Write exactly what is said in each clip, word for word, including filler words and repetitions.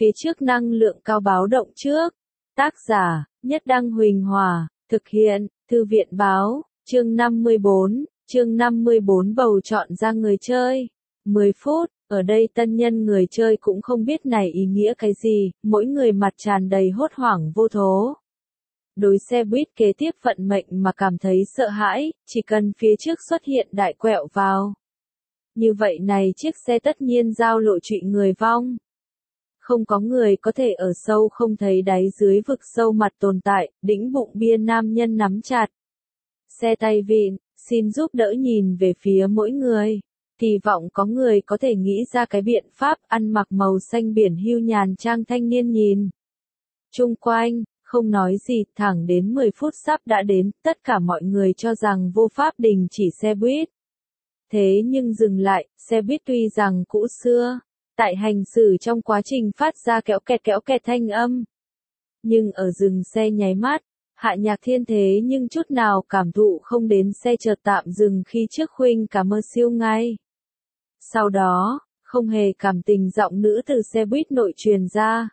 phía trước năng lượng cao báo động trước. Tác giả, Nhất Đăng Huỳnh Hòa, thực hiện, Thư viện Báo, chương năm mươi bốn, chương năm mươi bốn bầu chọn ra người chơi. mười phút, ở đây tân nhân người chơi cũng không biết này ý nghĩa cái gì, mỗi người mặt tràn đầy hốt hoảng vô thố. Đối xe buýt kế tiếp vận mệnh mà cảm thấy sợ hãi, chỉ cần phía trước xuất hiện đại quẹo vào. Như vậy này chiếc xe tất nhiên giao lộ trụy người vong. Không có người có thể ở sâu không thấy đáy dưới vực sâu mặt tồn tại, đĩnh bụng bia nam nhân nắm chặt. Xe tay vịn, xin giúp đỡ nhìn về phía mỗi người. Kỳ vọng có người có thể nghĩ ra cái biện pháp ăn mặc màu xanh biển hưu nhàn trang thanh niên nhìn. Chung quanh, không nói gì, thẳng đến mười phút sắp đã đến, tất cả mọi người cho rằng vô pháp đình chỉ xe buýt. Thế nhưng dừng lại, xe buýt tuy rằng cũ xưa, tại hành xử trong quá trình phát ra kéo kẹt kéo kẹt thanh âm. Nhưng ở dừng xe nháy mắt, Hạ Nhạc Thiên thế nhưng chút nào cảm thụ không đến xe chợt tạm dừng khi trước khuynh cả mơ siêu ngay. Sau đó, không hề cảm tình giọng nữ từ xe buýt nội truyền ra.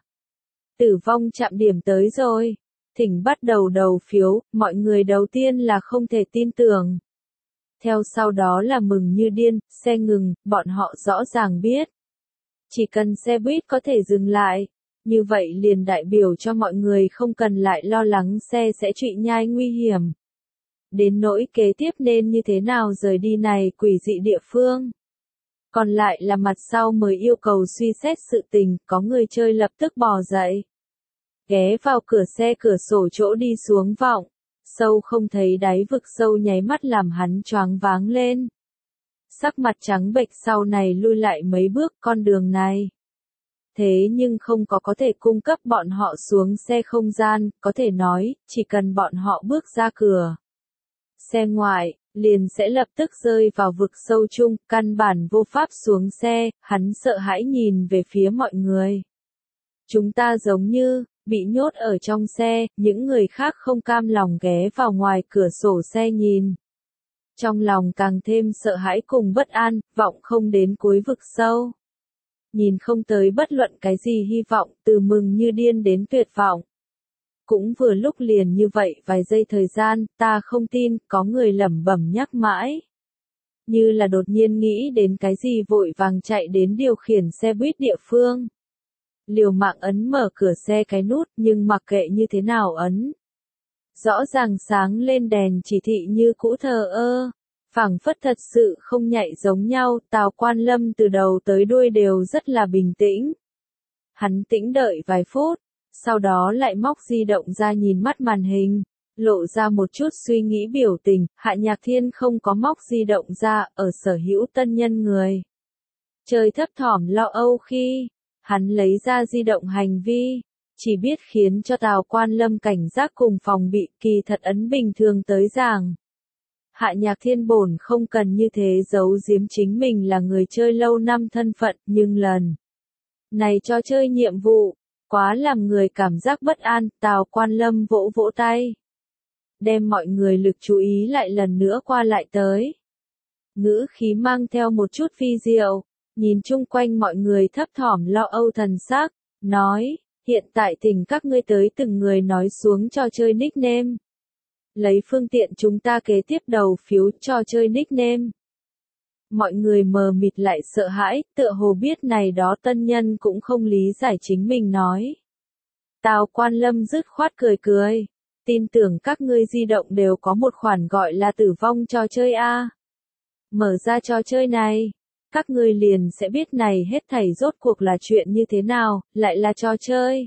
Tử vong chạm điểm tới rồi. Thỉnh bắt đầu đầu phiếu, mọi người đầu tiên là không thể tin tưởng. Theo sau đó là mừng như điên, xe ngừng, bọn họ rõ ràng biết. Chỉ cần xe buýt có thể dừng lại, như vậy liền đại biểu cho mọi người không cần lại lo lắng xe sẽ trụy nhai nguy hiểm. Đến nỗi kế tiếp nên như thế nào rời đi này quỷ dị địa phương. Còn lại là mặt sau mới yêu cầu suy xét sự tình, có người chơi lập tức bò dậy. Ghé vào cửa xe cửa sổ chỗ đi xuống vọng, sâu không thấy đáy vực sâu nháy mắt làm hắn choáng váng lên. Sắc mặt trắng bệch sau này lui lại mấy bước con đường này. Thế nhưng không có có thể cung cấp bọn họ xuống xe không gian, có thể nói, chỉ cần bọn họ bước ra cửa. Xe ngoại, liền sẽ lập tức rơi vào vực sâu chung, căn bản vô pháp xuống xe, hắn sợ hãi nhìn về phía mọi người. Chúng ta giống như, bị nhốt ở trong xe, những người khác không cam lòng ghé vào ngoài cửa sổ xe nhìn. Trong lòng càng thêm sợ hãi cùng bất an, vọng không đến cuối vực sâu. Nhìn không tới bất luận cái gì hy vọng, từ mừng như điên đến tuyệt vọng. Cũng vừa lúc liền như vậy vài giây thời gian, ta không tin, có người lẩm bẩm nhắc mãi. Như là đột nhiên nghĩ đến cái gì vội vàng chạy đến điều khiển xe buýt địa phương. Liều mạng ấn mở cửa xe cái nút, nhưng mặc kệ như thế nào ấn. Rõ ràng sáng lên đèn chỉ thị như cũ thờ ơ. Phảng phất thật sự không nhạy giống nhau, Tào Quan Lâm từ đầu tới đuôi đều rất là bình tĩnh. Hắn tĩnh đợi vài phút, sau đó lại móc di động ra nhìn mắt màn hình, lộ ra một chút suy nghĩ biểu tình, Hạ Nhạc Thiên không có móc di động ra, ở sở hữu tân nhân người. Trời thấp thỏm lo âu khi, hắn lấy ra di động hành vi, chỉ biết khiến cho Tào Quan Lâm cảnh giác cùng phòng bị, kỳ thật ấn bình thường tới giảng. Hạ Nhạc Thiên bổn không cần như thế giấu giếm chính mình là người chơi lâu năm thân phận, nhưng lần này cho chơi nhiệm vụ, quá làm người cảm giác bất an, Tào Quan Lâm vỗ vỗ tay. Đem mọi người lực chú ý lại lần nữa qua lại tới. Ngữ khí mang theo một chút phi diệu, nhìn chung quanh mọi người thấp thỏm lo âu thần sắc, nói, hiện tại thỉnh các ngươi tới từng người nói xuống trò chơi nickname. Lấy phương tiện chúng ta kế tiếp đầu phiếu trò chơi nickname. Mọi người mờ mịt lại sợ hãi, tựa hồ biết này đó tân nhân cũng không lý giải chính mình nói. Tào Quan Lâm dứt khoát cười cười, tin tưởng các ngươi di động đều có một khoản gọi là tử vong trò chơi A. Mở ra trò chơi này, các ngươi liền sẽ biết này hết thảy rốt cuộc là chuyện như thế nào, lại là trò chơi.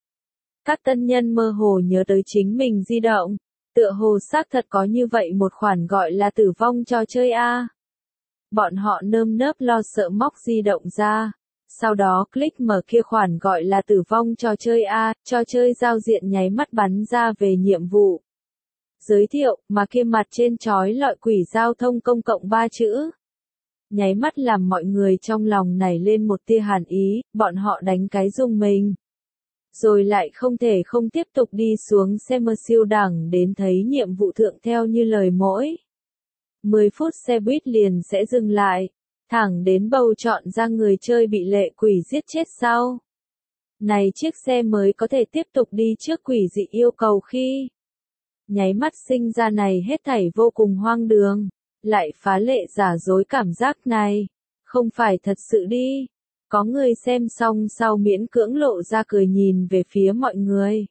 Các tân nhân mơ hồ nhớ tới chính mình di động. Tựa hồ xác thật có như vậy một khoản gọi là tử vong trò chơi A. Bọn họ nơm nớp lo sợ móc di động ra. Sau đó click mở kia khoản gọi là tử vong trò chơi A, trò chơi giao diện nháy mắt bắn ra về nhiệm vụ. Giới thiệu, mà kia mặt trên chói lọi quỷ giao thông công cộng ba chữ. Nháy mắt làm mọi người trong lòng nảy lên một tia hàn ý, bọn họ đánh cái rung mình. Rồi lại không thể không tiếp tục đi xuống xe mơ siêu đẳng đến thấy nhiệm vụ thượng theo như lời mỗi. mười phút xe buýt liền sẽ dừng lại, thẳng đến bầu chọn ra người chơi bị lệ quỷ giết chết sau. Này chiếc xe mới có thể tiếp tục đi trước quỷ dị yêu cầu khi nháy mắt sinh ra này hết thảy vô cùng hoang đường, lại phá lệ giả dối cảm giác này. Không phải thật sự đi. Có người xem xong sau miễn cưỡng lộ ra cười nhìn về phía mọi người.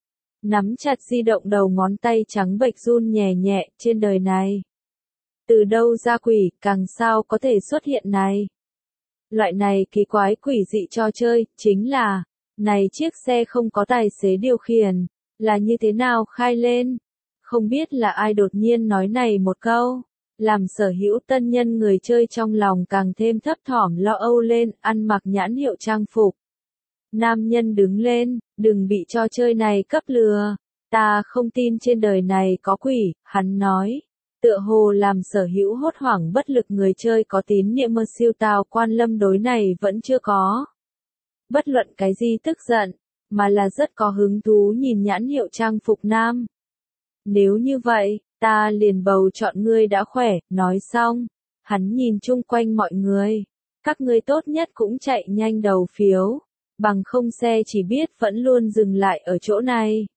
Nắm chặt di động đầu ngón tay trắng bệch run nhẹ nhẹ trên đời này. Từ đâu ra quỷ, càng sao có thể xuất hiện này. Loại này kỳ quái quỷ dị trò chơi, chính là, này chiếc xe không có tài xế điều khiển, là như thế nào khai lên. Không biết là ai đột nhiên nói này một câu, làm sở hữu tân nhân người chơi trong lòng càng thêm thấp thỏm lo âu lên, ăn mặc nhãn hiệu trang phục. Nam nhân đứng lên, đừng bị trò chơi này cấp lừa, ta không tin trên đời này có quỷ, hắn nói. Tựa hồ làm sở hữu hốt hoảng bất lực người chơi có tín niệm mơ siêu tào quan lâm đối này vẫn chưa có. Bất luận cái gì tức giận, mà là rất có hứng thú nhìn nhãn hiệu trang phục nam. Nếu như vậy, ta liền bầu chọn ngươi đã khỏe, nói xong. Hắn nhìn chung quanh mọi người. Các ngươi tốt nhất cũng chạy nhanh đầu phiếu. Bằng không xe chỉ biết vẫn luôn dừng lại ở chỗ này.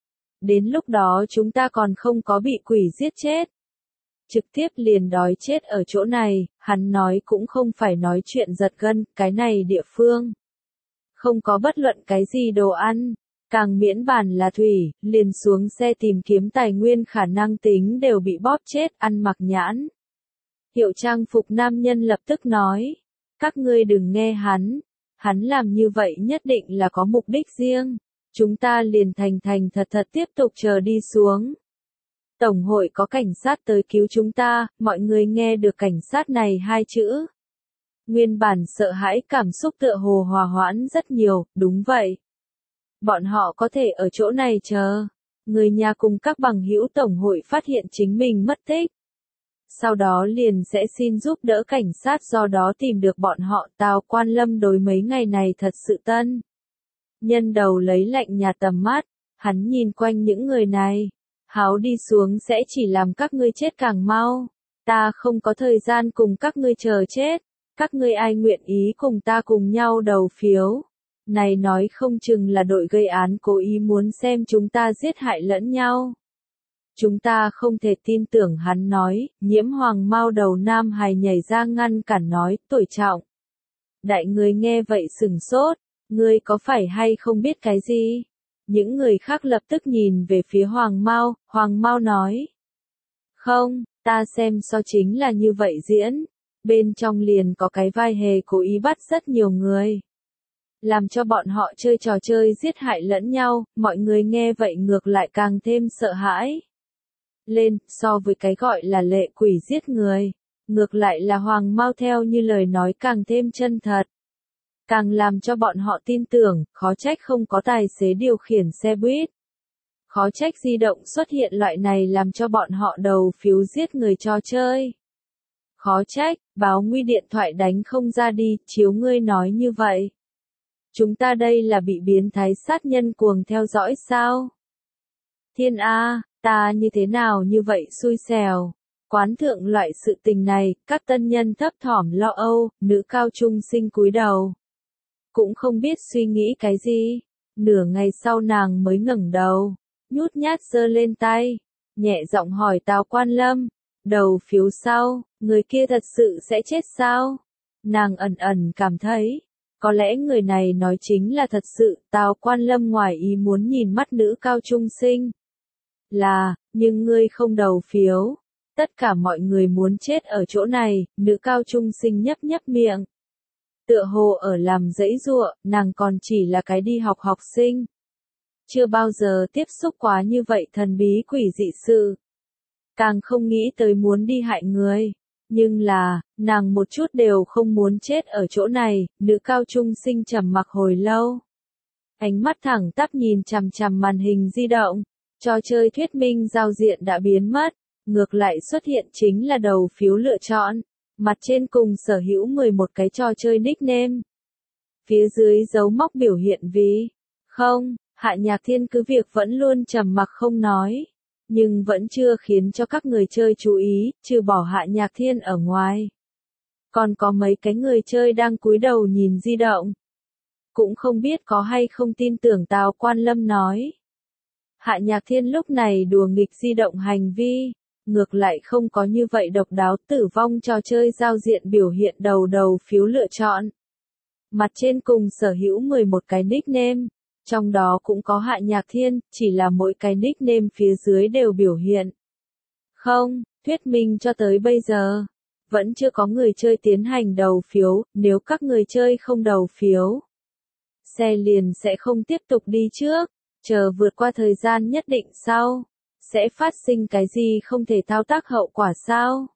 Đến lúc đó chúng ta còn không có bị quỷ giết chết. Trực tiếp liền đói chết ở chỗ này, hắn nói cũng không phải nói chuyện giật gân, cái này địa phương. Không có bất luận cái gì đồ ăn, càng miễn bàn là thủy, liền xuống xe tìm kiếm tài nguyên khả năng tính đều bị bóp chết, ăn mặc nhãn. Hiệu trang phục nam nhân lập tức nói, các ngươi đừng nghe hắn, hắn làm như vậy nhất định là có mục đích riêng, chúng ta liền thành thành thật thật tiếp tục chờ đi xuống. Tổng hội có cảnh sát tới cứu chúng ta, mọi người nghe được cảnh sát này hai chữ. Nguyên bản sợ hãi cảm xúc tựa hồ hòa hoãn rất nhiều, đúng vậy. Bọn họ có thể ở chỗ này chờ. Người nhà cùng các bằng hữu tổng hội phát hiện chính mình mất tích. Sau đó liền sẽ xin giúp đỡ cảnh sát do đó tìm được bọn họ. Tào Quan Lâm đối mấy ngày này thật sự tân. Nhân đầu lấy lạnh nhà tầm mắt, hắn nhìn quanh những người này. Háo đi xuống sẽ chỉ làm các ngươi chết càng mau. Ta không có thời gian cùng các ngươi chờ chết. Các ngươi ai nguyện ý cùng ta cùng nhau đầu phiếu. Này nói không chừng là đội gây án cố ý muốn xem chúng ta giết hại lẫn nhau. Chúng ta không thể tin tưởng hắn nói, nhiễm hoàng mau đầu nam hài nhảy ra ngăn cản nói, tuổi trọng. Đại người nghe vậy sừng sốt, ngươi có phải hay không biết cái gì? Những người khác lập tức nhìn về phía Hoàng Mao, Hoàng Mao nói. Không, ta xem so chính là như vậy diễn. Bên trong liền có cái vai hề cố ý bắt rất nhiều người. Làm cho bọn họ chơi trò chơi giết hại lẫn nhau, mọi người nghe vậy ngược lại càng thêm sợ hãi. Lên, so với cái gọi là lệ quỷ giết người, ngược lại là Hoàng Mao theo như lời nói càng thêm chân thật. Càng làm cho bọn họ tin tưởng, khó trách không có tài xế điều khiển xe buýt. Khó trách di động xuất hiện loại này làm cho bọn họ đầu phiếu giết người trò chơi. Khó trách, báo nguy điện thoại đánh không ra đi, chiếu ngươi nói như vậy. Chúng ta đây là bị biến thái sát nhân cuồng theo dõi sao? Thiên A, ta như thế nào như vậy xui xẻo. Quán thượng loại sự tình này, các tân nhân thấp thỏm lo âu, nữ cao trung sinh cúi đầu. Cũng không biết suy nghĩ cái gì. Nửa ngày sau nàng mới ngẩng đầu, nhút nhát giơ lên tay, nhẹ giọng hỏi Tào Quan Lâm, đầu phiếu sau, người kia thật sự sẽ chết sao? Nàng ẩn ẩn cảm thấy, có lẽ người này nói chính là thật sự. Tào Quan Lâm ngoài ý muốn nhìn mắt nữ cao trung sinh. Là, nhưng ngươi không đầu phiếu. Tất cả mọi người muốn chết ở chỗ này, nữ cao trung sinh nhấp nhấp miệng. Tựa hồ ở làm dãy giụa, nàng còn chỉ là cái đi học học sinh. Chưa bao giờ tiếp xúc quá như vậy thần bí quỷ dị sự. Càng không nghĩ tới muốn đi hại người. Nhưng là, nàng một chút đều không muốn chết ở chỗ này, nữ cao trung sinh trầm mặc hồi lâu. Ánh mắt thẳng tắp nhìn chằm chằm màn hình di động. Trò chơi thuyết minh giao diện đã biến mất. Ngược lại xuất hiện chính là đầu phiếu lựa chọn. Mặt trên cùng sở hữu mười một cái trò chơi nickname. Phía dưới dấu móc biểu hiện vì. Không, Hạ Nhạc Thiên cứ việc vẫn luôn trầm mặc không nói. Nhưng vẫn chưa khiến cho các người chơi chú ý, trừ bỏ Hạ Nhạc Thiên ở ngoài. Còn có mấy cái người chơi đang cúi đầu nhìn di động. cũng không biết có hay không tin tưởng Tào Quan Lâm nói. Hạ Nhạc Thiên lúc này đùa nghịch di động hành vi, ngược lại không có như vậy độc đáo. Tử vong trò chơi giao diện biểu hiện đầu đầu phiếu lựa chọn. Mặt trên cùng sở hữu mười một cái nickname, trong đó cũng có Hạ Nhạc Thiên, chỉ là mỗi cái nickname phía dưới đều biểu hiện. Không, thuyết minh cho tới bây giờ, vẫn chưa có người chơi tiến hành đầu phiếu. Nếu các người chơi không đầu phiếu, xe liền sẽ không tiếp tục đi trước, chờ vượt qua thời gian nhất định sau, sẽ phát sinh cái gì không thể thao tác hậu quả sao?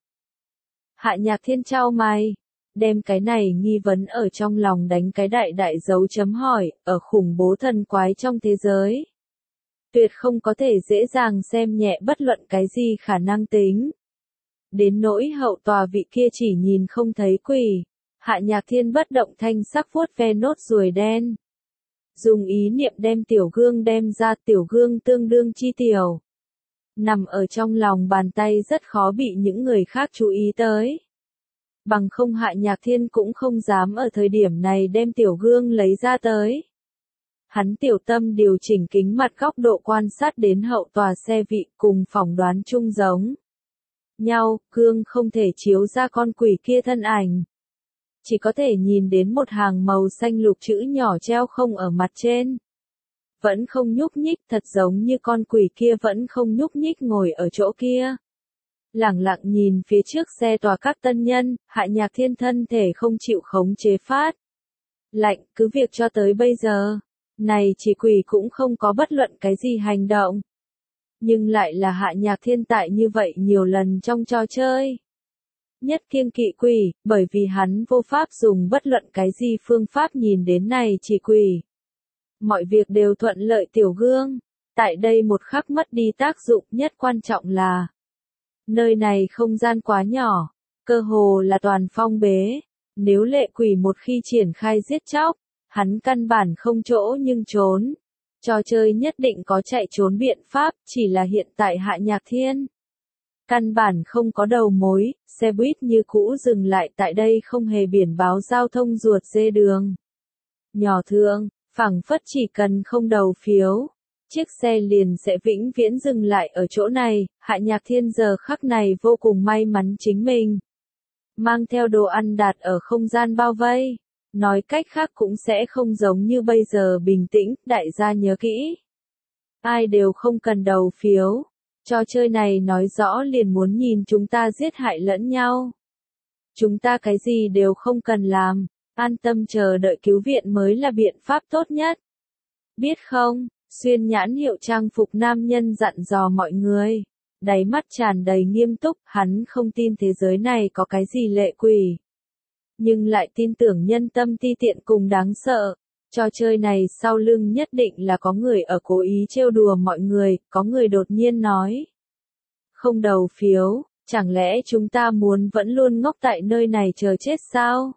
Hạ Nhạc Thiên chau mày, đem cái này nghi vấn ở trong lòng đánh cái đại đại dấu chấm hỏi. Ở khủng bố thần quái trong thế giới, tuyệt không có thể dễ dàng xem nhẹ bất luận cái gì khả năng tính. Đến nỗi hậu tòa vị kia chỉ nhìn không thấy quỷ, Hạ Nhạc Thiên bất động thanh sắc vuốt ve nốt ruồi đen. Dùng ý niệm đem tiểu gương đem ra, tiểu gương tương đương chi tiểu, nằm ở trong lòng bàn tay rất khó bị những người khác chú ý tới. Bằng không Hạ Nhạc Thiên cũng không dám ở thời điểm này đem tiểu gương lấy ra tới. Hắn tiểu tâm điều chỉnh kính mặt góc độ quan sát đến hậu tòa xe vị, cùng phỏng đoán chung giống nhau, gương không thể chiếu ra con quỷ kia thân ảnh. Chỉ có thể nhìn đến một hàng màu xanh lục chữ nhỏ treo không ở mặt trên. Vẫn không nhúc nhích, thật giống như con quỷ kia vẫn không nhúc nhích ngồi ở chỗ kia. Lẳng lặng nhìn phía trước xe tòa các tân nhân, Hạ Nhạc Thiên thân thể không chịu khống chế phát lạnh. Cứ việc cho tới bây giờ, này chỉ quỷ cũng không có bất luận cái gì hành động. Nhưng lại là Hạ Nhạc Thiên tại như vậy nhiều lần trong trò chơi. Nhất kiêng kỵ quỷ, bởi vì hắn vô pháp dùng bất luận cái gì phương pháp nhìn đến này chỉ quỷ. Mọi việc đều thuận lợi. Tiểu gương, tại đây một khắc mất đi tác dụng nhất quan trọng là nơi này không gian quá nhỏ, cơ hồ là toàn phong bế. Nếu lệ quỷ một khi triển khai giết chóc, hắn căn bản không chỗ nhưng trốn. Trò chơi nhất định có chạy trốn biện pháp, chỉ là hiện tại Hạ Nhạc Thiên căn bản không có đầu mối. Xe buýt như cũ dừng lại tại đây không hề biển báo giao thông ruột dê đường nhỏ thượng, phảng phất chỉ cần không đầu phiếu, chiếc xe liền sẽ vĩnh viễn dừng lại ở chỗ này. Hạ Nhạc Thiên giờ khắc này vô cùng may mắn chính mình mang theo đồ ăn đạt ở không gian bao vây. Nói cách khác cũng sẽ không giống như bây giờ bình tĩnh. Đại gia nhớ kỹ, ai đều không cần đầu phiếu. Trò chơi này nói rõ liền muốn nhìn chúng ta giết hại lẫn nhau. Chúng ta cái gì đều không cần làm, an tâm chờ đợi cứu viện mới là biện pháp tốt nhất. Biết không? Xuyên nhãn hiệu trang phục nam nhân dặn dò mọi người, đáy mắt tràn đầy nghiêm túc. Hắn không tin thế giới này có cái gì lệ quỷ, nhưng lại tin tưởng nhân tâm ti tiện cùng đáng sợ. Trò chơi này sau lưng nhất định là có người ở cố ý trêu đùa mọi người. Có người đột nhiên nói, không đầu phiếu, chẳng lẽ chúng ta muốn vẫn luôn ngốc tại nơi này chờ chết sao?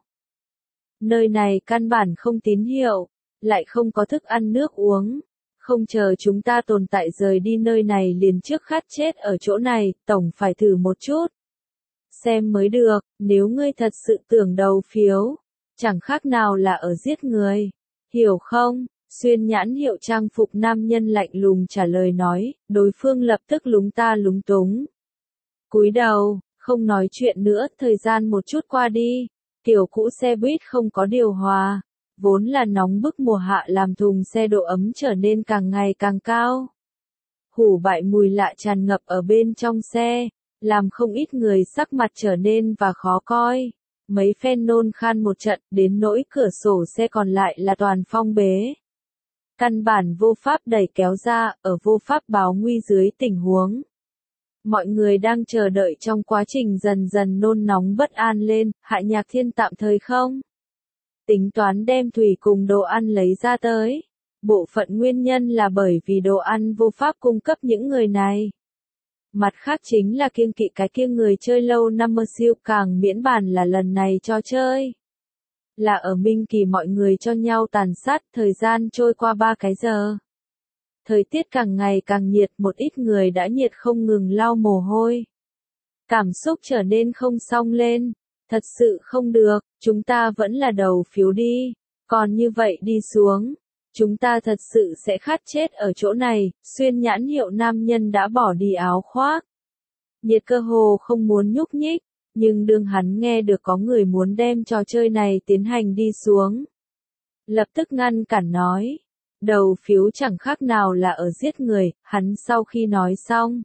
Nơi này căn bản không tín hiệu, lại không có thức ăn nước uống. Không chờ chúng ta tồn tại rời đi nơi này liền trước khát chết ở chỗ này, tổng phải thử một chút xem mới được. Nếu ngươi thật sự tưởng đầu phiếu, chẳng khác nào là ở giết người, hiểu không? Xuyên nhãn hiệu trang phục nam nhân lạnh lùng trả lời nói. Đối phương lập tức lúng ta lúng túng, cúi đầu, không nói chuyện nữa. Thời gian một chút qua đi, kiểu cũ xe buýt không có điều hòa, vốn là nóng bức mùa hạ làm thùng xe độ ấm trở nên càng ngày càng cao. Hủ bại mùi lạ tràn ngập ở bên trong xe, làm không ít người sắc mặt trở nên và khó coi. Mấy phen nôn khan một trận, đến nỗi cửa sổ xe còn lại là toàn phong bế. Căn bản vô pháp đẩy kéo ra. Ở vô pháp báo nguy dưới tình huống, mọi người đang chờ đợi trong quá trình dần dần nôn nóng bất an lên. Hạ Nhạc Thiên tạm thời không tính toán đem thủy cùng đồ ăn lấy ra tới. Bộ phận nguyên nhân là bởi vì đồ ăn vô pháp cung cấp những người này. Mặt khác chính là kiêng kỵ cái kia người chơi lâu năm mơ siêu, càng miễn bàn là lần này cho chơi là ở Minh Kỳ mọi người cho nhau tàn sát. Thời gian trôi qua ba cái giờ. Thời tiết càng ngày càng nhiệt, một ít người đã nhiệt không ngừng lau mồ hôi. Cảm xúc trở nên không xong lên. Thật sự không được, chúng ta vẫn là đầu phiếu đi. Còn như vậy đi xuống, chúng ta thật sự sẽ khát chết ở chỗ này. Xuyên nhãn hiệu nam nhân đã bỏ đi áo khoác. Nhiệt cơ hồ không muốn nhúc nhích, nhưng đương hắn nghe được có người muốn đem trò chơi này tiến hành đi xuống. Lập tức ngăn cản nói, đầu phiếu chẳng khác nào là ở giết người. Hắn sau khi nói xong,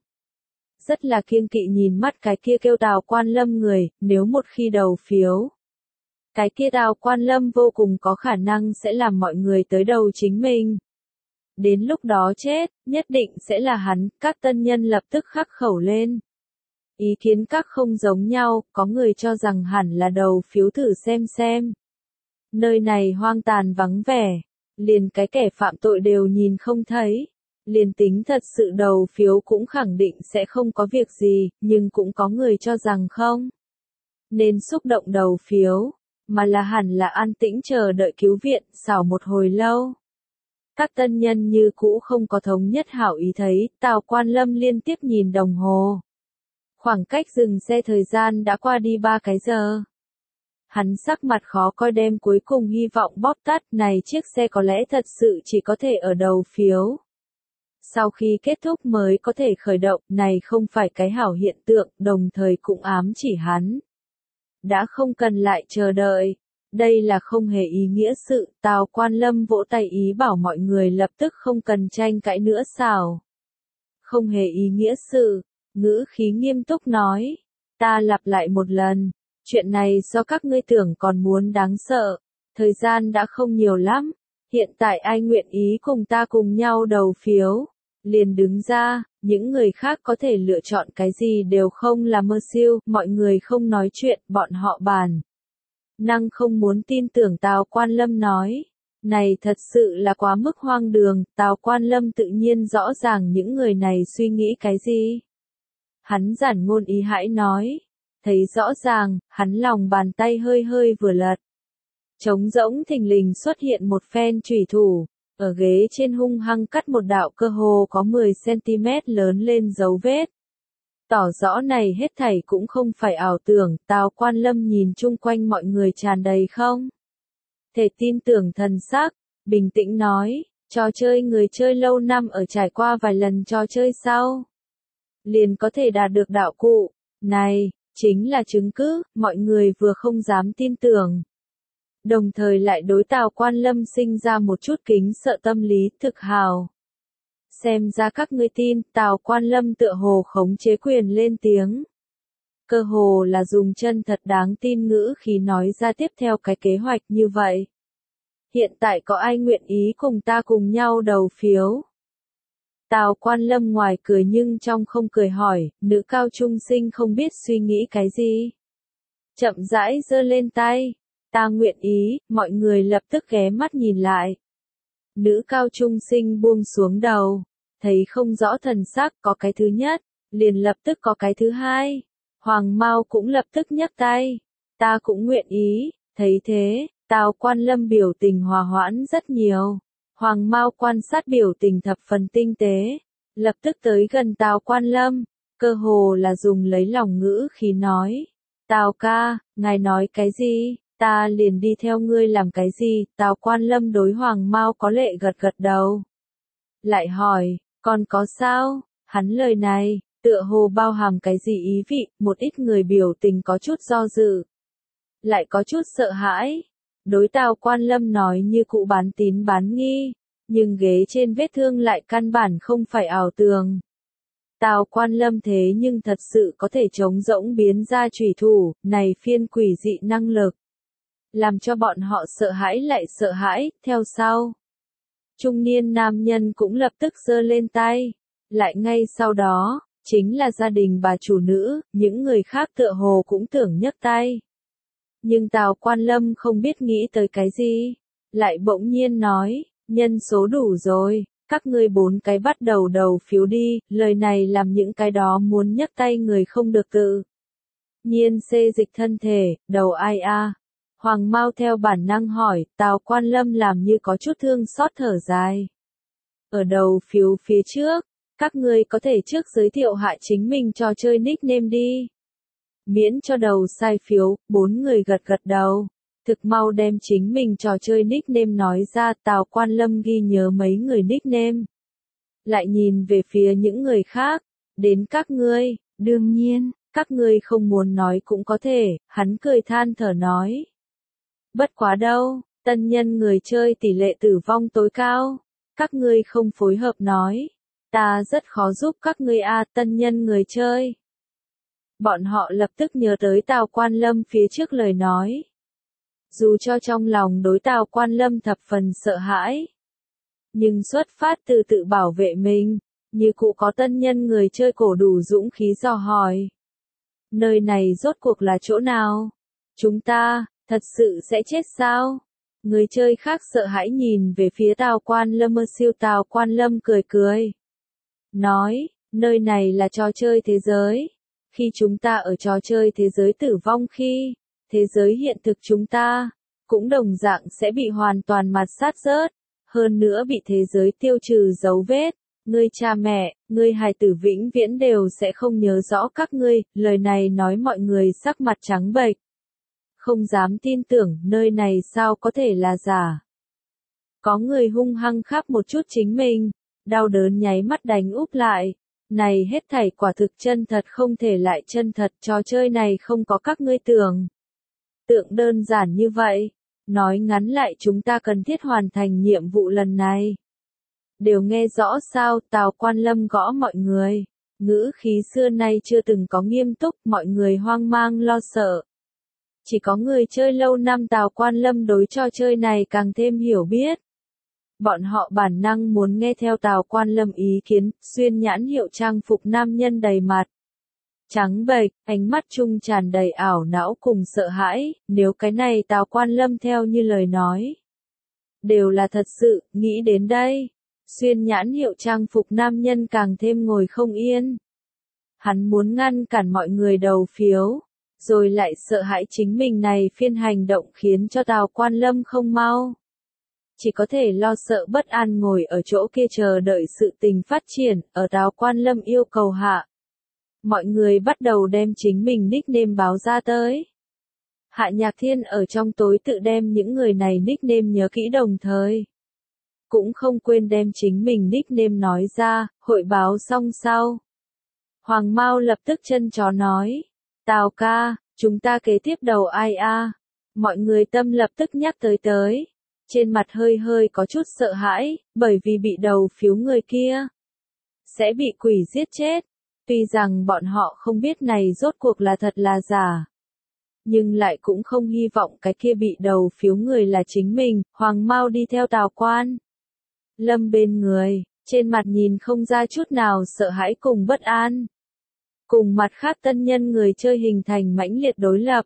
rất là kiêng kỵ nhìn mắt cái kia kêu Tào Quan Lâm người, nếu một khi đầu phiếu, cái kia Tào Quan Lâm vô cùng có khả năng sẽ làm mọi người tới đầu chính mình. Đến lúc đó chết, nhất định sẽ là hắn. Các tân nhân lập tức khắc khẩu lên. Ý kiến các không giống nhau, có người cho rằng hẳn là đầu phiếu thử xem xem. Nơi này hoang tàn vắng vẻ, liền cái kẻ phạm tội đều nhìn không thấy. Liền tính thật sự đầu phiếu cũng khẳng định sẽ không có việc gì, nhưng cũng có người cho rằng không nên xúc động đầu phiếu, mà là hẳn là an tĩnh chờ đợi cứu viện. Xảo một hồi lâu, các tân nhân như cũ không có thống nhất hảo ý thấy. Tào Quan Lâm liên tiếp nhìn đồng hồ. Khoảng cách dừng xe thời gian đã qua đi ba cái giờ. Hắn sắc mặt khó coi đem cuối cùng hy vọng bóp tắt. Này chiếc xe có lẽ thật sự chỉ có thể ở đầu phiếu. Sau khi kết thúc mới có thể khởi động. Này không phải cái hảo hiện tượng, đồng thời cũng ám chỉ hắn đã không cần lại chờ đợi. Đây là không hề ý nghĩa sự. Tào Quan Lâm vỗ tay ý bảo mọi người lập tức không cần tranh cãi nữa sao. Không hề ý nghĩa sự. Ngữ khí nghiêm túc nói, ta lặp lại một lần, chuyện này so các ngươi tưởng còn muốn đáng sợ, thời gian đã không nhiều lắm, hiện tại ai nguyện ý cùng ta cùng nhau đầu phiếu, liền đứng ra, những người khác có thể lựa chọn cái gì đều không là mơ siêu. Mọi người không nói chuyện, bọn họ bàn năng không muốn tin tưởng. Tào Quan Lâm nói, này thật sự là quá mức hoang đường. Tào Quan Lâm tự nhiên rõ ràng những người này suy nghĩ cái gì. Hắn giản ngôn ý hãi nói, thấy rõ ràng, hắn lòng bàn tay hơi hơi vừa lật. Trống rỗng thình lình xuất hiện một phen chủy thủ, ở ghế trên hung hăng cắt một đạo cơ hồ có mười xăng ti mét lớn lên dấu vết. Tỏ rõ này hết thảy cũng không phải ảo tưởng. Tào Quan Lâm nhìn chung quanh mọi người tràn đầy không thể tin tưởng thần sắc, bình tĩnh nói, trò chơi người chơi lâu năm ở trải qua vài lần trò chơi sau, liền có thể đạt được đạo cụ. Này, chính là chứng cứ. Mọi người vừa không dám tin tưởng, đồng thời lại đối Tào Quan Lâm sinh ra một chút kính sợ tâm lý. Thực hào, xem ra các ngươi tin. Tào Quan Lâm tựa hồ khống chế quyền lên tiếng, cơ hồ là dùng chân thật đáng tin ngữ khí nói ra tiếp theo cái kế hoạch như vậy. Hiện tại có ai nguyện ý cùng ta cùng nhau đầu phiếu? Tào Quan Lâm ngoài cười nhưng trong không cười hỏi. Nữ cao trung sinh không biết suy nghĩ cái gì, chậm rãi giơ lên tay, ta nguyện ý. Mọi người lập tức ghé mắt nhìn lại. Nữ cao trung sinh buông xuống đầu, thấy không rõ thần sắc. Có cái thứ nhất, liền lập tức có cái thứ hai. Hoàng Mao cũng lập tức nhấc tay, ta cũng nguyện ý. Thấy thế, Tào Quan Lâm biểu tình hòa hoãn rất nhiều. Hoàng Mao quan sát biểu tình thập phần tinh tế, lập tức tới gần Tào Quan Lâm, cơ hồ là dùng lấy lòng ngữ khí nói, Tào ca, ngài nói cái gì, ta liền đi theo ngươi làm cái gì. Tào Quan Lâm đối Hoàng Mao có lệ gật gật đầu, lại hỏi, còn có sao? Hắn lời này, tựa hồ bao hàm cái gì ý vị. Một ít người biểu tình có chút do dự, lại có chút sợ hãi. Đối Tào Quan Lâm nói như cụ bán tín bán nghi, nhưng ghế trên vết thương lại căn bản không phải ảo tưởng. Tào Quan Lâm thế nhưng thật sự có thể trống rỗng biến ra chủy thủ. Này phiên quỷ dị năng lực, làm cho bọn họ sợ hãi lại sợ hãi. Theo sau, trung niên nam nhân cũng lập tức giơ lên tay, lại ngay sau đó, chính là gia đình bà chủ nữ. Những người khác tựa hồ cũng tưởng nhấc tay, nhưng Tào Quan Lâm không biết nghĩ tới cái gì, lại bỗng nhiên nói, nhân số đủ rồi, các ngươi bốn cái bắt đầu đầu phiếu đi. Lời này làm những cái đó muốn nhấc tay người không được tự nhiên xê dịch thân thể. Đầu ai a? Hoàng Mao theo bản năng hỏi. Tào Quan Lâm làm như có chút thương xót thở dài. Ở đầu phiếu phía trước, các ngươi có thể trước giới thiệu hạ chính mình trò chơi nickname đi, miễn cho đầu sai phiếu. Bốn người gật gật đầu, Thực mau đem chính mình trò chơi nickname nói ra, Tào Quan Lâm ghi nhớ mấy người nickname. Lại nhìn về phía những người khác, đến các ngươi, đương nhiên, các ngươi không muốn nói cũng có thể, hắn cười than thở nói. Bất quá đâu, tân nhân người chơi tỷ lệ tử vong tối cao, các ngươi không phối hợp nói, ta rất khó giúp các ngươi a tân nhân người chơi. Bọn họ lập tức nhớ tới Tào Quan Lâm phía trước lời nói. Dù cho trong lòng đối Tào Quan Lâm thập phần sợ hãi, nhưng xuất phát từ tự bảo vệ mình, như cụ có tân nhân người chơi cổ đủ dũng khí dò hỏi. Nơi này rốt cuộc là chỗ nào? Chúng ta, thật sự sẽ chết sao? Người chơi khác sợ hãi nhìn về phía Tào Quan Lâm mơ siêu Tào Quan Lâm cười cười. Nói, nơi này là trò chơi thế giới. Khi chúng ta ở trò chơi thế giới tử vong khi, thế giới hiện thực chúng ta, cũng đồng dạng sẽ bị hoàn toàn mạt sát rớt, hơn nữa bị thế giới tiêu trừ dấu vết. Ngươi cha mẹ, ngươi hài tử vĩnh viễn đều sẽ không nhớ rõ các ngươi, lời này nói mọi người sắc mặt trắng bệch. Không dám tin tưởng, nơi này sao có thể là giả. Có người hung hăng khắp một chút chính mình, đau đớn nháy mắt đánh úp lại. Này hết thảy quả thực chân thật không thể lại chân thật, trò chơi này không có các ngươi tưởng. Tượng đơn giản như vậy, nói ngắn lại chúng ta cần thiết hoàn thành nhiệm vụ lần này. Đều nghe rõ sao, Tào Quan Lâm gõ mọi người. Ngữ khí xưa nay chưa từng có nghiêm túc, mọi người hoang mang lo sợ. Chỉ có người chơi lâu năm Tào Quan Lâm đối trò chơi này càng thêm hiểu biết. Bọn họ bản năng muốn nghe theo Tào Quan Lâm ý kiến, xuyên nhãn hiệu trang phục nam nhân đầy mặt. Trắng bệch, ánh mắt trung tràn đầy ảo não cùng sợ hãi, nếu cái này Tào Quan Lâm theo như lời nói. Đều là thật sự, nghĩ đến đây. Xuyên nhãn hiệu trang phục nam nhân càng thêm ngồi không yên. Hắn muốn ngăn cản mọi người đầu phiếu, rồi lại sợ hãi chính mình này phiên hành động khiến cho Tào Quan Lâm không mau. Chỉ có thể lo sợ bất an ngồi ở chỗ kia chờ đợi sự tình phát triển, ở Tào Quan Lâm yêu cầu hạ. Mọi người bắt đầu đem chính mình nickname báo ra tới. Hạ Nhạc Thiên ở trong tối tự đem những người này nickname nhớ kỹ đồng thời. Cũng không quên đem chính mình nickname nói ra, hội báo xong sau. Hoàng Mao lập tức chân chó nói, Tào ca, chúng ta kế tiếp đầu ai a? Mọi người tâm lập tức nhắc tới tới. Trên mặt hơi hơi có chút sợ hãi, bởi vì bị đầu phiếu người kia sẽ bị quỷ giết chết. Tuy rằng bọn họ không biết này rốt cuộc là thật là giả, nhưng lại cũng không hy vọng cái kia bị đầu phiếu người là chính mình. Hoàng Mao đi theo Tào Quan Lâm bên người, trên mặt nhìn không ra chút nào sợ hãi cùng bất an. Cùng mặt khác tân nhân người chơi hình thành mãnh liệt đối lập.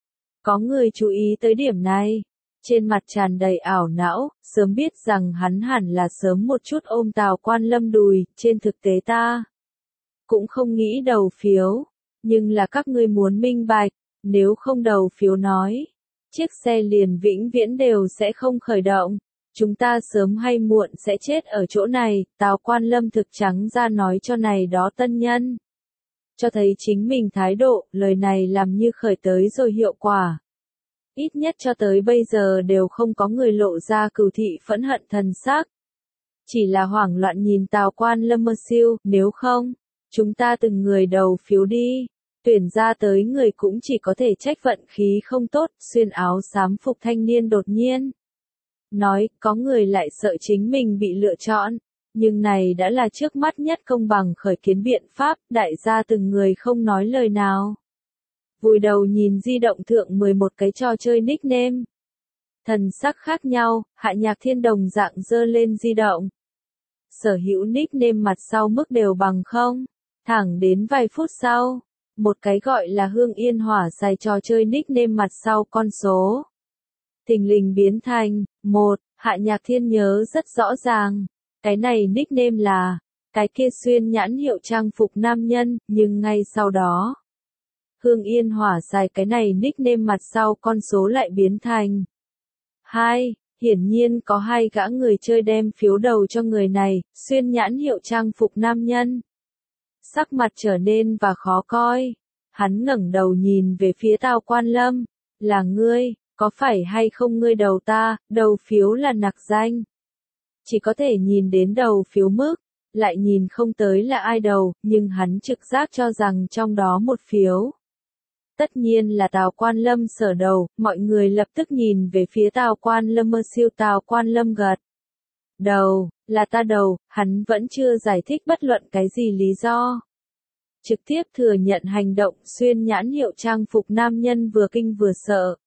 Có người chú ý tới điểm này, trên mặt tràn đầy ảo não, sớm biết rằng hắn hẳn là sớm một chút ôm Tào Quan Lâm đùi, trên thực tế ta cũng không nghĩ đầu phiếu, nhưng là các ngươi muốn minh bạch, nếu không đầu phiếu nói, chiếc xe liền vĩnh viễn đều sẽ không khởi động. Chúng ta sớm hay muộn sẽ chết ở chỗ này, Tào Quan Lâm thực trắng ra nói cho này đó tân nhân. Cho thấy chính mình thái độ, lời này làm như khởi tới rồi hiệu quả. Ít nhất cho tới bây giờ đều không có người lộ ra cừu thị phẫn hận thần sắc. Chỉ là hoảng loạn nhìn Tào Quan Lâm mơ siêu, nếu không, chúng ta từng người đầu phiếu đi. Tuyển ra tới người cũng chỉ có thể trách vận khí không tốt, xuyên áo xám phục thanh niên đột nhiên nói, có người lại sợ chính mình bị lựa chọn, nhưng này đã là trước mắt nhất công bằng khởi kiến biện pháp, đại gia từng người không nói lời nào. Vùi đầu nhìn di động thượng mười một cái trò chơi nickname. Thần sắc khác nhau, Hạ Nhạc Thiên đồng dạng dơ lên di động. Sở hữu nickname mặt sau mức đều bằng không, thẳng đến vài phút sau, một cái gọi là Hương Yên Hỏa xài trò chơi nickname mặt sau con số. Thình lình biến thành, một, Hạ Nhạc Thiên nhớ rất rõ ràng, cái này nickname là, cái kia xuyên nhãn hiệu trang phục nam nhân, nhưng ngay sau đó, Hương Yên Hỏa xài cái này nickname mặt sau con số lại biến thành hai, hiển nhiên có hai gã người chơi đem phiếu đầu cho người này, xuyên nhãn hiệu trang phục nam nhân. Sắc mặt trở nên và khó coi, hắn ngẩng đầu nhìn về phía Tào Quan Lâm, là ngươi, Có phải hay không ngươi đầu ta, đầu phiếu là nặc danh. Chỉ có thể nhìn đến đầu phiếu mức, lại nhìn không tới là ai đầu, nhưng hắn trực giác cho rằng trong đó một phiếu. Tất nhiên là Tào Quan Lâm sở đầu, mọi người lập tức nhìn về phía Tào Quan Lâm mơ siêu Tào Quan Lâm gật. Đầu, là ta đầu, hắn vẫn chưa giải thích bất luận cái gì lý do. Trực tiếp thừa nhận hành động xuyên nhãn hiệu trang phục nam nhân vừa kinh vừa sợ.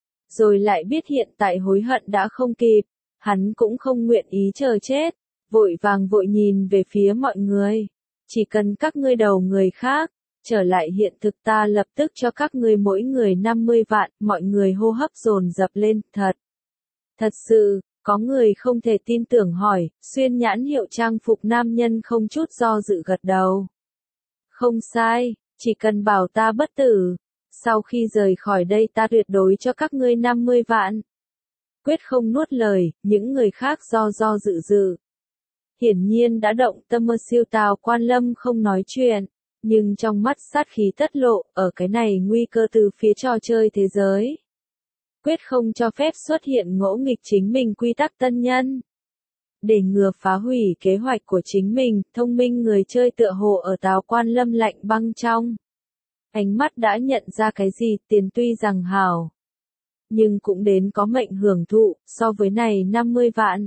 Rồi lại biết hiện tại hối hận đã không kịp, hắn cũng không nguyện ý chờ chết, vội vàng vội nhìn về phía mọi người. Chỉ cần các ngươi đầu người khác, trở lại hiện thực ta lập tức cho các ngươi mỗi người năm mươi vạn, mọi người hô hấp dồn dập lên, thật. Thật sự, có người không thể tin tưởng hỏi, xuyên nhãn hiệu trang phục nam nhân không chút do dự gật đầu. Không sai, chỉ cần bảo ta bất tử. Sau khi rời khỏi đây ta tuyệt đối cho các ngươi năm mươi vạn. Quyết không nuốt lời, những người khác do do dự dự. Hiển nhiên đã động tâm mơ siêu Tào Quan Lâm không nói chuyện, nhưng trong mắt sát khí tất lộ, ở cái này nguy cơ từ phía trò chơi thế giới. Quyết không cho phép xuất hiện ngỗ nghịch chính mình quy tắc tân nhân. Để ngừa phá hủy kế hoạch của chính mình, thông minh người chơi tựa hồ ở Tào Quan Lâm lạnh băng trong. Ánh mắt đã nhận ra cái gì, tiền tuy rằng hào. Nhưng cũng đến có mệnh hưởng thụ, so với này năm mươi vạn.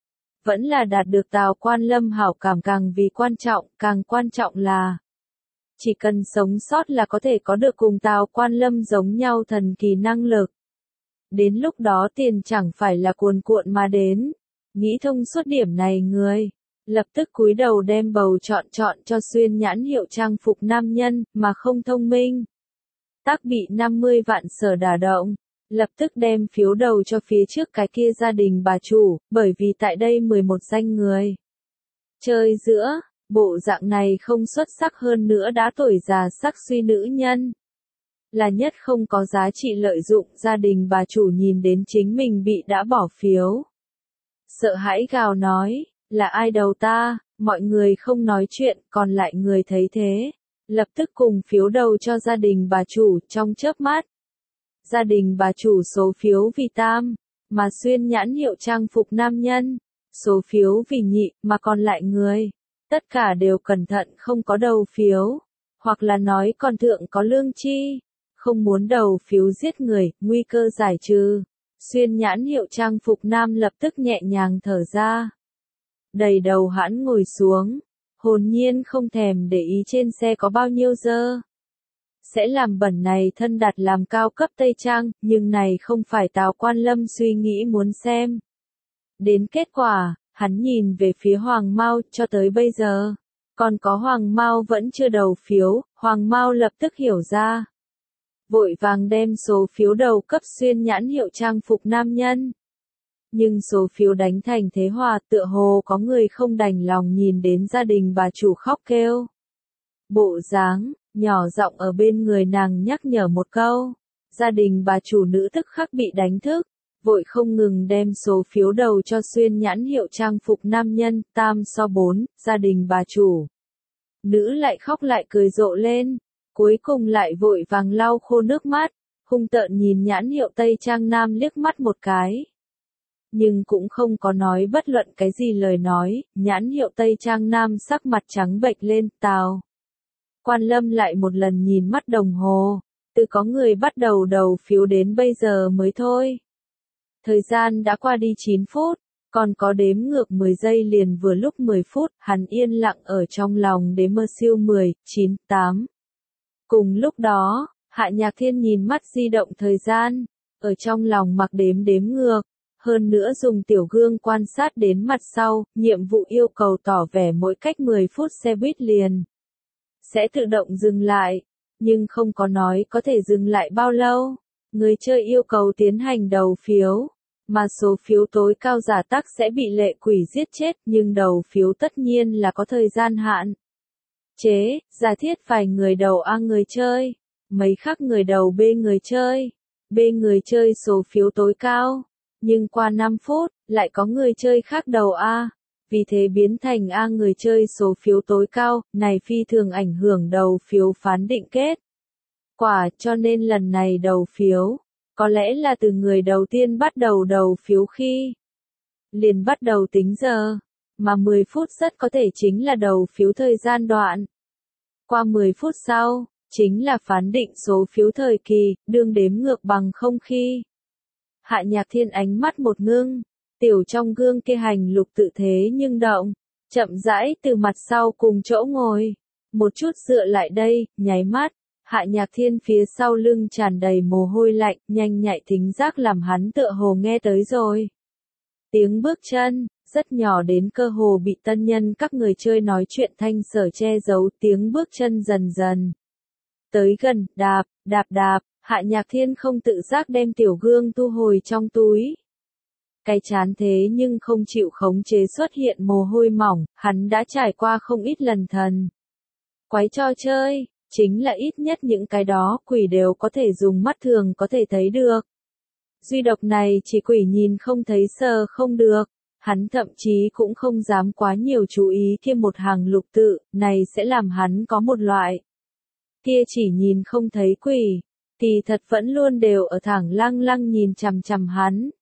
Vẫn là đạt được Tào Quan Lâm hảo cảm càng vì quan trọng, càng quan trọng là. Chỉ cần sống sót là có thể có được cùng Tào Quan Lâm giống nhau thần kỳ năng lực. Đến lúc đó tiền chẳng phải là cuồn cuộn mà đến. Nghĩ thông suốt điểm này người. Lập tức cúi đầu đem bầu chọn chọn cho xuyên nhãn hiệu trang phục nam nhân, mà không thông minh. Tác bị năm mươi vạn sở đả động, lập tức đem phiếu đầu cho phía trước cái kia gia đình bà chủ, bởi vì tại đây mười một danh người. Chơi giữa, bộ dạng này không xuất sắc hơn nữa đã tuổi già sắc suy nữ nhân. Là nhất không có giá trị lợi dụng, gia đình bà chủ nhìn đến chính mình bị đã bỏ phiếu. Sợ hãi gào nói. Là ai đầu ta, mọi người không nói chuyện, còn lại người thấy thế. Lập tức cùng phiếu đầu cho gia đình bà chủ trong chớp mắt. Gia đình bà chủ số phiếu vì tam, mà xuyên nhãn hiệu trang phục nam nhân. Số phiếu vì nhị, mà còn lại người. Tất cả đều cẩn thận không có đầu phiếu. Hoặc là nói còn thượng có lương chi. Không muốn đầu phiếu giết người, nguy cơ giải trừ. Xuyên nhãn hiệu trang phục nam lập tức nhẹ nhàng thở ra. Đầy đầu hãn ngồi xuống, hồn nhiên không thèm để ý trên xe có bao nhiêu dơ. Sẽ làm bẩn này thân đặt làm cao cấp Tây Trang, nhưng này không phải Tào Quan Lâm suy nghĩ muốn xem. Đến kết quả, hắn nhìn về phía Hoàng Mao, cho tới bây giờ. Còn có Hoàng Mao vẫn chưa đầu phiếu, Hoàng Mao lập tức hiểu ra. Vội vàng đem số phiếu đầu cấp xuyên nhãn hiệu trang phục nam nhân. Nhưng số phiếu đánh thành thế hòa, tựa hồ có người không đành lòng nhìn đến gia đình bà chủ khóc kêu. Bộ dáng, nhỏ giọng ở bên người nàng nhắc nhở một câu. Gia đình bà chủ nữ tức khắc bị đánh thức, vội không ngừng đem số phiếu đầu cho xuyên nhãn hiệu trang phục nam nhân, tam so bốn, gia đình bà chủ. Nữ lại khóc lại cười rộ lên, cuối cùng lại vội vàng lau khô nước mắt, hung tợn nhìn nhãn hiệu Tây Trang Nam liếc mắt một cái. Nhưng cũng không có nói bất luận cái gì lời nói, nhãn hiệu Tây Trang Nam sắc mặt trắng bệch lên, Tào Quan Lâm lại một lần nhìn mắt đồng hồ, từ có người bắt đầu đầu phiếu đến bây giờ mới thôi. Thời gian đã qua đi chín phút, còn có đếm ngược mười giây liền vừa lúc mười phút, hắn yên lặng ở trong lòng đếm mơ siêu mười, chín, tám. Cùng lúc đó, Hạ Nhạc Thiên nhìn mắt di động thời gian, ở trong lòng mặc đếm đếm ngược. Hơn nữa dùng tiểu gương quan sát đến mặt sau, nhiệm vụ yêu cầu tỏ vẻ mỗi cách mười phút xe buýt liền. Sẽ tự động dừng lại, nhưng không có nói có thể dừng lại bao lâu. Người chơi yêu cầu tiến hành đầu phiếu, mà số phiếu tối cao giả tắc sẽ bị lệ quỷ giết chết, nhưng đầu phiếu tất nhiên là có thời gian hạn. Chế, giả thiết vài người đầu A người chơi, mấy khác người đầu B người chơi, B người chơi số phiếu tối cao. Nhưng qua năm phút, lại có người chơi khác đầu A, vì thế biến thành A người chơi số phiếu tối cao, này phi thường ảnh hưởng đầu phiếu phán định kết. Quả cho nên lần này đầu phiếu, Có lẽ là từ người đầu tiên bắt đầu đầu phiếu khi liền bắt đầu tính giờ, mà mười phút rất có thể chính là đầu phiếu thời gian đoạn. Qua mười phút sau, chính là phán định số phiếu thời kỳ, đương đếm ngược bằng không khi. Hạ Nhạc Thiên ánh mắt một ngưng, tiểu trong gương kia hành lục tự thế nhưng động, chậm rãi từ mặt sau cùng chỗ ngồi, một chút dựa lại đây, nháy mắt, Hạ Nhạc Thiên phía sau lưng tràn đầy mồ hôi lạnh, nhanh nhạy thính giác làm hắn tựa hồ nghe tới rồi. Tiếng bước chân, rất nhỏ đến cơ hồ bị tân nhân các người chơi nói chuyện thanh sở che giấu, tiếng bước chân dần dần tới gần, đạp, đạp đạp, Hạ Nhạc Thiên không tự giác đem tiểu gương thu hồi trong túi. Cái chán thế nhưng không chịu khống chế xuất hiện mồ hôi mỏng, hắn đã trải qua không ít lần thần quái trò chơi, chính là ít nhất những cái đó quỷ đều có thể dùng mắt thường có thể thấy được. Duy độc này chỉ quỷ nhìn không thấy sờ không được, hắn thậm chí cũng không dám quá nhiều chú ý kia một hàng lục tự, này sẽ làm hắn có một loại. Kia chỉ nhìn không thấy quỷ, kỳ thật vẫn luôn đều ở thẳng lăng lăng nhìn chằm chằm hắn.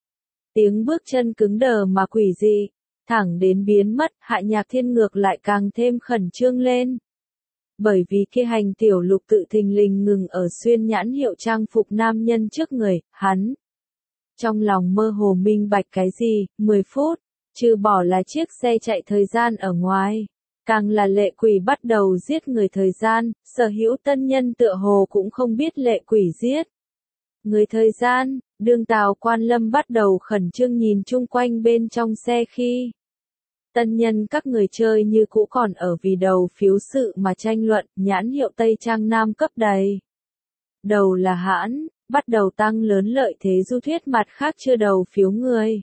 Tiếng bước chân cứng đờ mà quỷ dị, thẳng đến biến mất, Hạ Nhạc Thiên ngược lại càng thêm khẩn trương lên. Bởi vì kia hành tiểu lục tự thình lình ngừng ở xuyên nhãn hiệu trang phục nam nhân trước người, hắn. Trong lòng mơ hồ minh bạch cái gì, mười phút, trừ bỏ là chiếc xe chạy thời gian ở ngoài. Càng là lệ quỷ bắt đầu giết người thời gian, sở hữu tân nhân tựa hồ cũng không biết lệ quỷ giết người thời gian, đương Tào Quan Lâm bắt đầu khẩn trương nhìn chung quanh bên trong xe khi. Tân nhân các người chơi như cũ còn ở vì đầu phiếu sự mà tranh luận, nhãn hiệu Tây Trang Nam cấp đầy. Đầu là hãn, bắt đầu tăng lớn lợi thế du thuyết mặt khác chưa đầu phiếu người.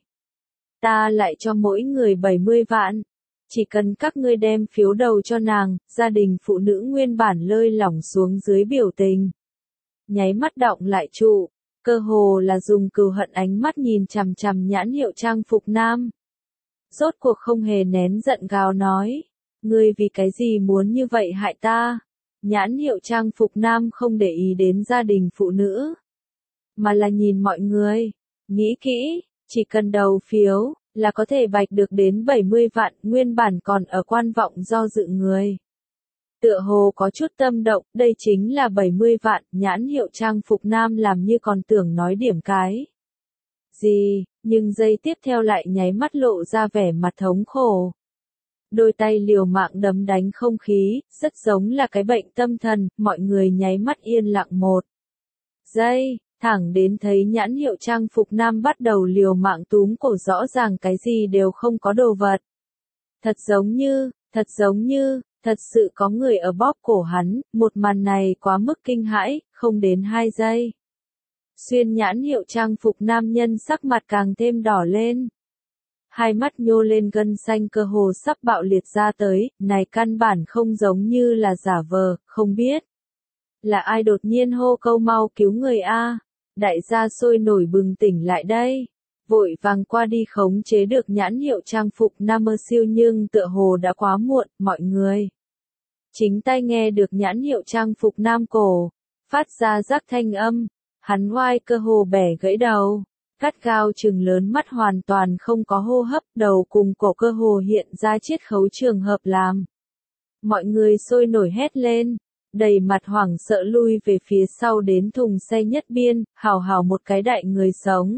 Ta lại cho mỗi người bảy mươi vạn. Chỉ cần các ngươi đem phiếu đầu cho nàng, gia đình phụ nữ nguyên bản lơi lỏng xuống dưới biểu tình. Nháy mắt động lại trụ, cơ hồ là dùng cừu hận ánh mắt nhìn chằm chằm nhãn hiệu trang phục nam. Rốt cuộc không hề nén giận gào nói, ngươi vì cái gì muốn như vậy hại ta? Nhãn hiệu trang phục nam không để ý đến gia đình phụ nữ, mà là nhìn mọi người, nghĩ kỹ, chỉ cần đầu phiếu là có thể bạch được đến bảy mươi vạn, nguyên bản còn ở quan vọng do dự người. Tựa hồ có chút tâm động, đây chính là bảy mươi vạn, nhãn hiệu trang phục nam làm như còn tưởng nói điểm cái gì, nhưng giây tiếp theo lại nháy mắt lộ ra vẻ mặt thống khổ. Đôi tay liều mạng đấm đánh không khí, rất giống là cái bệnh tâm thần, mọi người nháy mắt yên lặng một giây, thẳng đến thấy nhãn hiệu trang phục nam bắt đầu liều mạng túm cổ, rõ ràng cái gì đều không có đồ vật. Thật giống như, thật giống như, thật sự có người ở bóp cổ hắn, một màn này quá mức kinh hãi, không đến hai giây. Xuyên nhãn hiệu trang phục nam nhân sắc mặt càng thêm đỏ lên. Hai mắt nhô lên gân xanh cơ hồ sắp bạo liệt ra tới, này căn bản không giống như là giả vờ, không biết. Là ai đột nhiên hô câu mau cứu người a? Đại gia sôi nổi bừng tỉnh lại đây. Vội vàng qua đi khống chế được nhãn hiệu trang phục nam mơ siêu, nhưng tựa hồ đã quá muộn, mọi người. Chính tay nghe được nhãn hiệu trang phục nam cổ, phát ra rắc thanh âm, hắn oai cơ hồ bẻ gãy đầu, cắt gao trừng lớn mắt hoàn toàn không có hô hấp, đầu cùng cổ cơ hồ hiện ra chiết khấu trường hợp làm. Mọi người sôi nổi hét lên, đầy mặt hoảng sợ lui về phía sau đến thùng xe nhất biên, hào hào một cái đại người sống.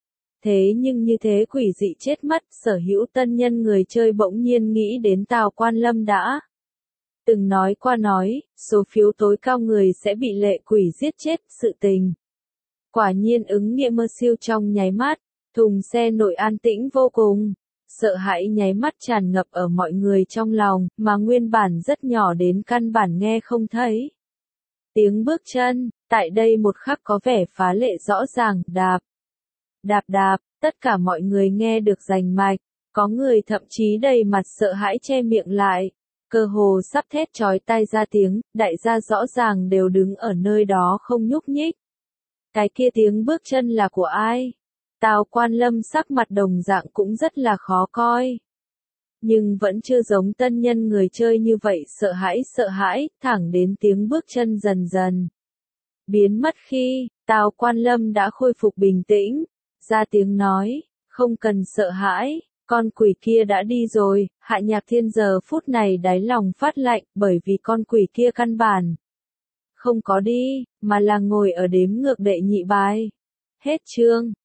Thế nhưng như thế quỷ dị chết mất, sở hữu tân nhân người chơi bỗng nhiên nghĩ đến Tào Quan Lâm đã từng nói qua nói, số phiếu tối cao người sẽ bị lệ quỷ giết chết, sự tình. Quả nhiên ứng nghiệm mơ siêu trong nháy mắt, thùng xe nội an tĩnh vô cùng, sợ hãi nháy mắt tràn ngập ở mọi người trong lòng, mà nguyên bản rất nhỏ đến căn bản nghe không thấy. Tiếng bước chân, tại đây một khắc có vẻ phá lệ rõ ràng, đạp, đạp đạp, tất cả mọi người nghe được rành mạch, có người thậm chí đầy mặt sợ hãi che miệng lại, cơ hồ sắp thét chói tai ra tiếng, đại gia rõ ràng đều đứng ở nơi đó không nhúc nhích. Cái kia tiếng bước chân là của ai? Tào Quan Lâm sắc mặt đồng dạng cũng rất là khó coi. Nhưng vẫn chưa giống tân nhân người chơi như vậy sợ hãi sợ hãi, thẳng đến tiếng bước chân dần dần biến mất khi, Tào Quan Lâm đã khôi phục bình tĩnh, ra tiếng nói, không cần sợ hãi, con quỷ kia đã đi rồi. Hạ Nhạc Thiên giờ phút này đáy lòng phát lạnh, bởi vì con quỷ kia căn bản không có đi, mà là ngồi ở đếm ngược đệ nhị bài. Hết chương.